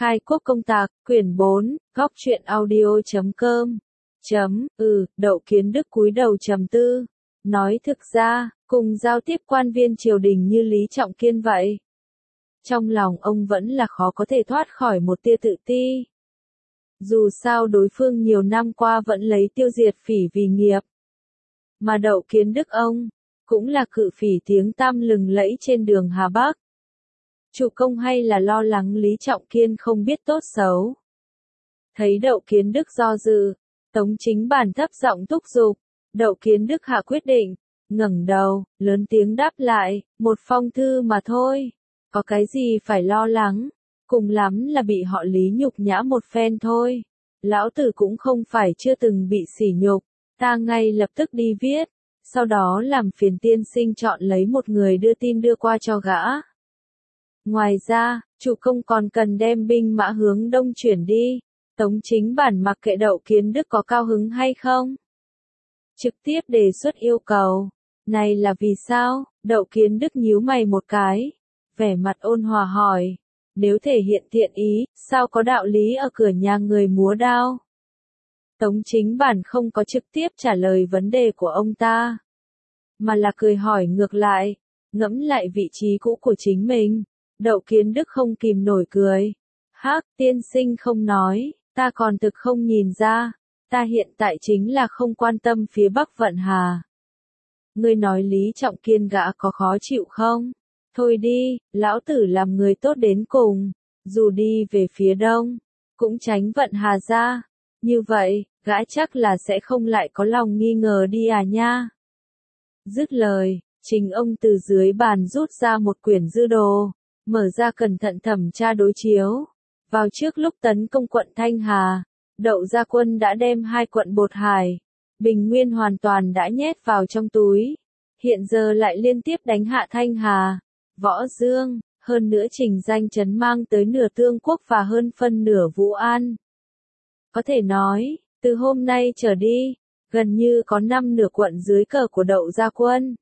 Khai quốc công tạc, quyển 4, góc truyện audio.com. Đậu Kiến Đức cúi đầu trầm tư. Nói thực ra, cùng giao tiếp quan viên triều đình như Lý Trọng Kiên vậy. Trong lòng ông vẫn là khó có thể thoát khỏi một tia tự ti. Dù sao đối phương nhiều năm qua vẫn lấy tiêu diệt phỉ vì nghiệp. Mà Đậu Kiến Đức ông, cũng là cự phỉ tiếng tăm lừng lẫy trên đường Hà Bắc. Chủ công hay là lo lắng Lý Trọng Kiên không biết tốt xấu. Thấy Đậu Kiến Đức do dự, Tống Chính Bản thấp giọng thúc giục. Đậu Kiến Đức hạ quyết định, ngẩng đầu, lớn tiếng đáp lại, một phong thư mà thôi. Có cái gì phải lo lắng, cùng lắm là bị họ Lý nhục nhã một phen thôi. Lão tử cũng không phải chưa từng bị sỉ nhục, ta ngay lập tức đi viết, sau đó làm phiền tiên sinh chọn lấy một người đưa tin đưa qua cho gã. Ngoài ra, chủ công còn cần đem binh mã hướng đông chuyển đi. Tống Chính Bản mặc kệ Đậu Kiến Đức có cao hứng hay không, trực tiếp đề xuất yêu cầu. Này là vì sao? Đậu Kiến Đức nhíu mày một cái, vẻ mặt ôn hòa hỏi. Nếu thể hiện thiện ý, sao có đạo lý ở cửa nhà người múa đao? Tống Chính Bản không có trực tiếp trả lời vấn đề của ông ta, mà là cười hỏi ngược lại, ngẫm lại vị trí cũ của chính mình. Đậu Kiến Đức không kìm nổi cười. Hắc, tiên sinh không nói, ta còn thực không nhìn ra, ta hiện tại chính là không quan tâm phía Bắc Vận Hà. Ngươi nói Lý Trọng Kiên gã có khó chịu không? Thôi đi, lão tử làm người tốt đến cùng, dù đi về phía đông, cũng tránh Vận Hà ra. Như vậy, gã chắc là sẽ không lại có lòng nghi ngờ đi à nha. Dứt lời, chính ông từ dưới bàn rút ra một quyển dư đồ, mở ra cẩn thận thẩm tra đối chiếu. Vào trước lúc tấn công quận Thanh Hà, Đậu Gia Quân đã đem 2 quận Bột Hải, Bình Nguyên hoàn toàn đã nhét vào trong túi. Hiện giờ lại liên tiếp đánh hạ Thanh Hà, Võ Dương, hơn nữa trình danh chấn mang tới nửa Tương Quốc và hơn phân nửa Vũ An. Có thể nói, từ hôm nay trở đi, gần như có 5 nửa quận dưới cờ của Đậu Gia Quân.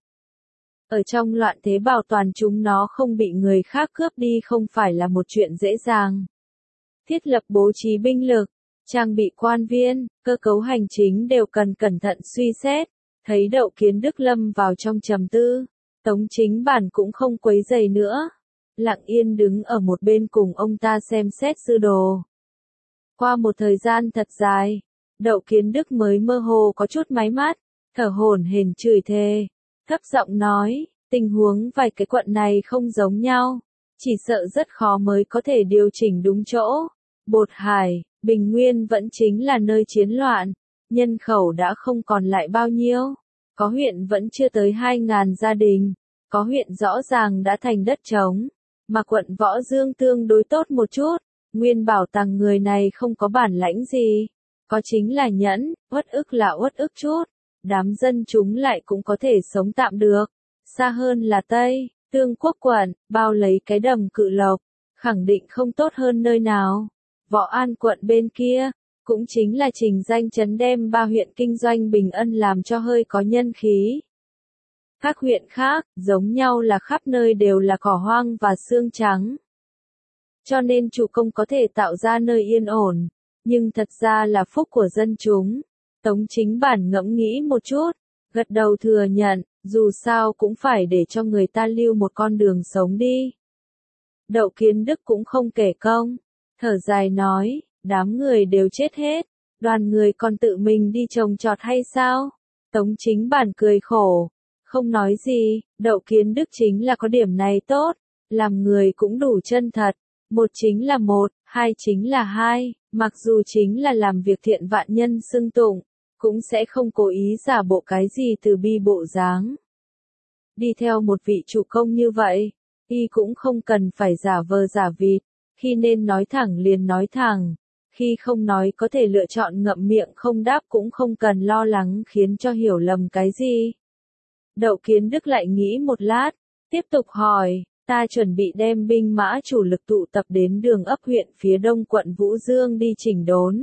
Ở trong loạn thế bảo toàn chúng nó không bị người khác cướp đi không phải là một chuyện dễ dàng. Thiết lập bố trí binh lực, trang bị quan viên, cơ cấu hành chính đều cần cẩn thận suy xét. Thấy Đậu Kiến Đức lâm vào trong trầm tư, Tống Chính Bản cũng không quấy rầy nữa, lặng yên đứng ở một bên cùng ông ta xem xét dư đồ. Qua một thời gian thật dài, Đậu Kiến Đức mới mơ hồ có chút máy mắt, thở hổn hển chửi thề, thấp giọng nói, tình huống vài cái quận này không giống nhau, chỉ sợ rất khó mới có thể điều chỉnh đúng chỗ. Bột Hải, Bình Nguyên vẫn chính là nơi chiến loạn, nhân khẩu đã không còn lại bao nhiêu, có huyện vẫn chưa tới 2.000 gia đình, có huyện rõ ràng đã thành đất trống, mà quận Võ Dương tương đối tốt một chút. Nguyên bảo tàng người này không có bản lãnh gì, có chính là nhẫn, uất ức là uất ức chút, đám dân chúng lại cũng có thể sống tạm được. Xa hơn là Tây, Tương Quốc quận, bao lấy cái đầm Cự Lộc, khẳng định không tốt hơn nơi nào. Võ An quận bên kia, cũng chính là trình danh chấn đem 3 huyện kinh doanh Bình Ân làm cho hơi có nhân khí. Các huyện khác, giống nhau là khắp nơi đều là cỏ hoang và xương trắng. Cho nên chủ công có thể tạo ra nơi yên ổn, nhưng thật ra là phúc của dân chúng. Tống Chính Bản ngẫm nghĩ một chút, gật đầu thừa nhận, dù sao cũng phải để cho người ta lưu một con đường sống đi. Đậu Kiến Đức cũng không kể công, thở dài nói, đám người đều chết hết, đoàn người còn tự mình đi trồng trọt hay sao? Tống Chính Bản cười khổ, không nói gì. Đậu Kiến Đức chính là có điểm này tốt, làm người cũng đủ chân thật. Một chính là một, hai chính là hai, mặc dù chính là làm việc thiện vạn nhân xưng tụng, cũng sẽ không cố ý giả bộ cái gì từ bi bộ dáng. Đi theo một vị chủ công như vậy, y cũng không cần phải giả vờ giả vịt, khi nên nói thẳng liền nói thẳng, khi không nói có thể lựa chọn ngậm miệng không đáp cũng không cần lo lắng khiến cho hiểu lầm cái gì. Đậu Kiến Đức lại nghĩ một lát, tiếp tục hỏi. Ta chuẩn bị đem binh mã chủ lực tụ tập đến đường ấp huyện phía đông quận Vũ Dương đi chỉnh đốn.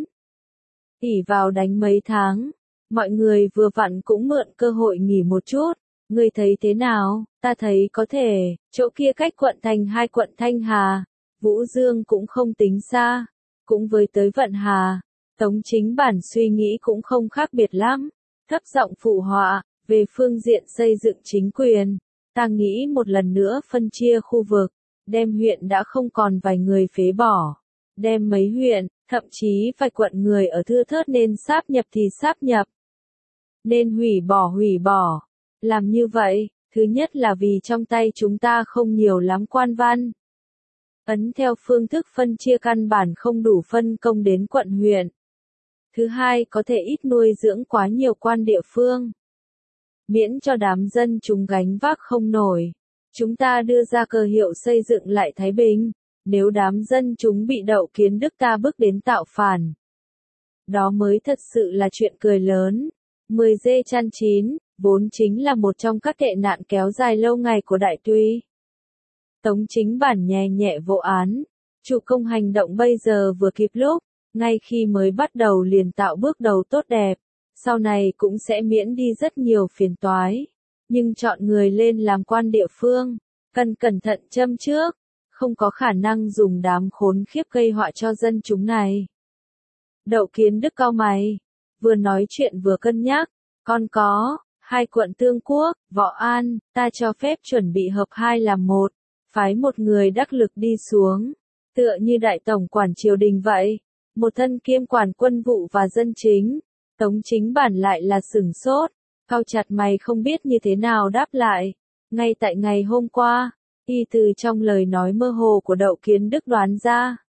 Ỷ vào đánh mấy tháng, mọi người vừa vặn cũng mượn cơ hội nghỉ một chút. Ngươi thấy thế nào? Ta thấy có thể, chỗ kia cách quận thành 2 quận Thanh Hà, Vũ Dương cũng không tính xa, cũng với tới Vận Hà, Tống Chính Bản suy nghĩ cũng không khác biệt lắm, thấp giọng phụ họa, về phương diện xây dựng chính quyền, ta nghĩ một lần nữa phân chia khu vực, đem huyện đã không còn vài người phế bỏ, đem mấy huyện, thậm chí vài quận người ở thưa thớt nên sáp nhập thì sáp nhập, nên hủy bỏ. Làm như vậy, thứ nhất là vì trong tay chúng ta không nhiều lắm quan văn. Ấn theo phương thức phân chia căn bản không đủ phân công đến quận huyện. Thứ hai có thể ít nuôi dưỡng quá nhiều quan địa phương. Miễn cho đám dân chúng gánh vác không nổi. Chúng ta đưa ra cơ hiệu xây dựng lại Thái Bình, nếu đám dân chúng bị Đậu Kiến Đức ta bước đến tạo phản. Đó mới thật sự là chuyện cười lớn. 10 dê chăn chín, vốn chính là một trong các tệ nạn kéo dài lâu ngày của Đại Tuy. Tống Chính Bản nhẹ nhẹ vô án, chủ công hành động bây giờ vừa kịp lúc, ngay khi mới bắt đầu liền tạo bước đầu tốt đẹp, sau này cũng sẽ miễn đi rất nhiều phiền toái, nhưng chọn người lên làm quan địa phương, cần cẩn thận châm trước, không có khả năng dùng đám khốn khiếp gây họa cho dân chúng này. Đậu Kiến Đức cau mày, vừa nói chuyện vừa cân nhắc, còn có 2 quận Tương Quốc, Võ An, ta cho phép chuẩn bị hợp 2 làm 1, phái một người đắc lực đi xuống, tựa như đại tổng quản triều đình vậy, một thân kiêm quản quân vụ và dân chính. Tống Chính Bản lại là sửng sốt, cau chặt mày không biết như thế nào đáp lại. Ngay tại ngày hôm qua, y từ trong lời nói mơ hồ của Đậu Kiến Đức đoán ra.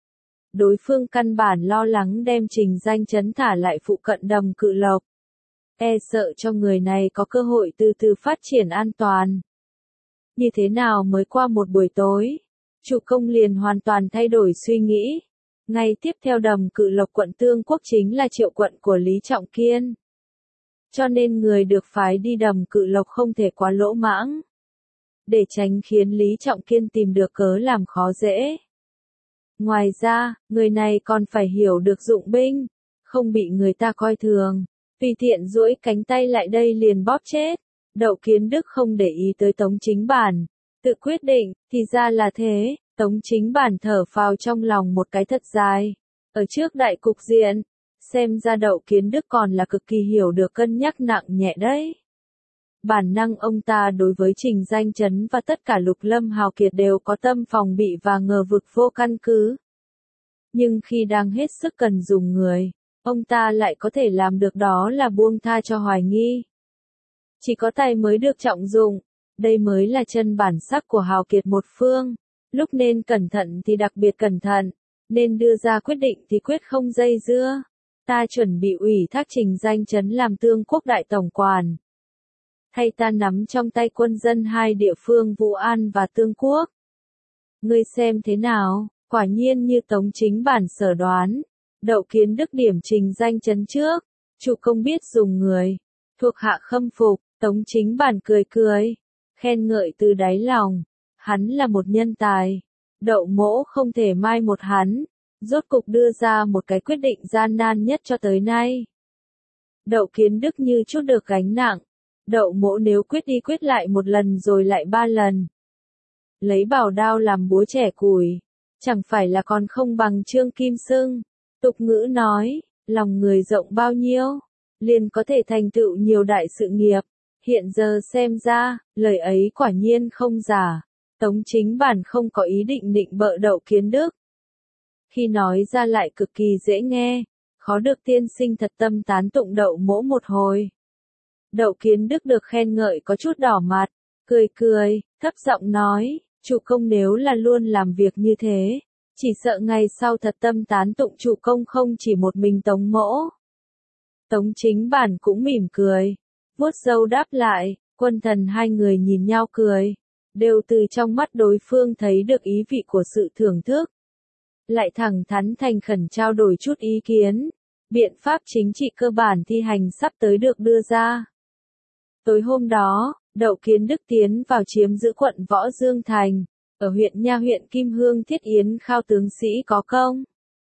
Đối phương căn bản lo lắng đem Trình Danh Chấn thả lại phụ cận Đầm Cự Lộc. E sợ cho người này có cơ hội từ từ phát triển an toàn. Như thế nào mới qua một buổi tối, chủ công liền hoàn toàn thay đổi suy nghĩ. Ngày tiếp theo Đầm Cự Lộc quận Tương Quốc chính là triệu quận của Lý Trọng Kiên. Cho nên người được phái đi Đầm Cự Lộc không thể quá lỗ mãng. Để tránh khiến Lý Trọng Kiên tìm được cớ làm khó dễ. Ngoài ra, người này còn phải hiểu được dụng binh, không bị người ta coi thường. Tùy tiện duỗi cánh tay lại đây liền bóp chết. Đậu Kiến Đức không để ý tới Tống Chính Bản, tự quyết định, thì ra là thế. Tống Chính Bản thở phào trong lòng một cái thật dài. Ở trước đại cục diện, xem ra Đậu Kiến Đức còn là cực kỳ hiểu được cân nhắc nặng nhẹ đấy. Bản năng ông ta đối với Trình Danh Chấn và tất cả Lục Lâm hào kiệt đều có tâm phòng bị và ngờ vực vô căn cứ. Nhưng khi đang hết sức cần dùng người, ông ta lại có thể làm được đó là buông tha cho hoài nghi. Chỉ có tài mới được trọng dụng, đây mới là chân bản sắc của hào kiệt một phương. Lúc nên cẩn thận thì đặc biệt cẩn thận, nên đưa ra quyết định thì quyết không dây dưa. Ta chuẩn bị ủy thác Trình Danh Chấn làm Tương Quốc đại tổng quản. Thay ta nắm trong tay quân dân 2 địa phương Vũ An và Tương Quốc. Ngươi xem thế nào, quả nhiên như Tống Chính Bản sở đoán. Đậu Kiến Đức điểm Trình Danh Chấn trước, chủ công biết dùng người, thuộc hạ khâm phục. Tống Chính Bản cười cười, khen ngợi từ đáy lòng. Hắn là một nhân tài, Đậu Mỗ không thể mai một hắn, rốt cục đưa ra một cái quyết định gian nan nhất cho tới nay. Đậu Kiến Đức như chút được gánh nặng, Đậu Mỗ nếu quyết đi quyết lại một lần rồi lại 3 lần. Lấy bảo đao làm búa trẻ củi, chẳng phải là còn không bằng Trương Kim Xưng. Tục ngữ nói, lòng người rộng bao nhiêu, liền có thể thành tựu nhiều đại sự nghiệp. Hiện giờ xem ra, lời ấy quả nhiên không giả. Tống Chính Bản không có ý định nịnh bợ Đậu Kiến Đức. Khi nói ra lại cực kỳ dễ nghe, khó được tiên sinh thật tâm tán tụng Đậu Mỗ một hồi. Đậu Kiến Đức được khen ngợi có chút đỏ mặt, cười cười, thấp giọng nói, chủ công nếu là luôn làm việc như thế, chỉ sợ ngày sau thật tâm tán tụng chủ công không chỉ một mình Tống Mỗ. Tống Chính Bản cũng mỉm cười, vuốt râu đáp lại, quân thần 2 người nhìn nhau cười. Đều từ trong mắt đối phương thấy được ý vị của sự thưởng thức. Lại thẳng thắn thành khẩn trao đổi chút ý kiến. Biện pháp chính trị cơ bản thi hành sắp tới được đưa ra. Tối hôm đó, Đậu Kiến Đức tiến vào chiếm giữ quận Võ Dương Thành, ở huyện Nha huyện Kim Hương Thiết Yến khao tướng sĩ có công.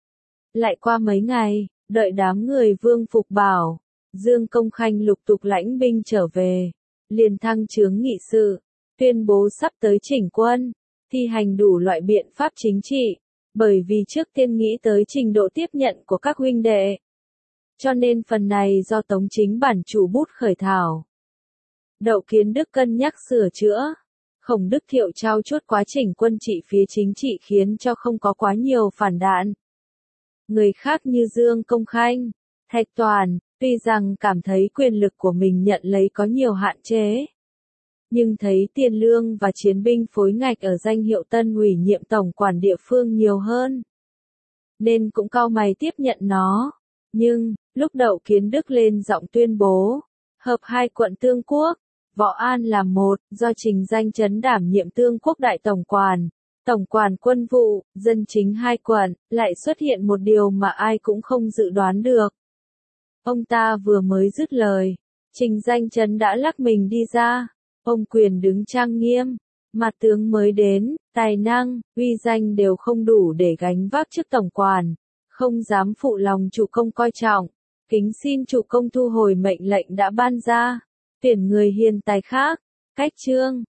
Lại qua mấy ngày, đợi đám người Vương Phục Bảo, Dương Công Khanh lục tục lãnh binh trở về, liền thăng chướng nghị sự. Tuyên bố sắp tới chỉnh quân, thi hành đủ loại biện pháp chính trị, bởi vì trước tiên nghĩ tới trình độ tiếp nhận của các huynh đệ. Cho nên phần này do Tống Chính bản chủ bút khởi thảo. Đậu Kiến Đức cân nhắc sửa chữa. Khổng Đức Thiệu trao chuốt quá trình quân trị phía chính trị khiến cho không có quá nhiều phản đạn. Người khác như Dương Công Khanh, Thạch Toàn, tuy rằng cảm thấy quyền lực của mình nhận lấy có nhiều hạn chế, nhưng thấy tiền lương và chiến binh phối ngạch ở danh hiệu Tân ủy nhiệm tổng quản địa phương nhiều hơn, nên cũng cau mày tiếp nhận nó. Nhưng, lúc Đậu Kiến Đức lên giọng tuyên bố, hợp 2 quận Tương Quốc, Võ An làm một, do Trình Danh Chấn đảm nhiệm Tương Quốc đại tổng quản quân vụ, dân chính 2 quận, lại xuất hiện một điều mà ai cũng không dự đoán được. Ông ta vừa mới dứt lời, Trình Danh Chấn đã lắc mình đi ra. Ông Quyền đứng trang nghiêm, mặt tướng mới đến, tài năng, uy danh đều không đủ để gánh vác chức tổng quản, không dám phụ lòng chủ công coi trọng, kính xin chủ công thu hồi mệnh lệnh đã ban ra, tuyển người hiền tài khác, cách trương.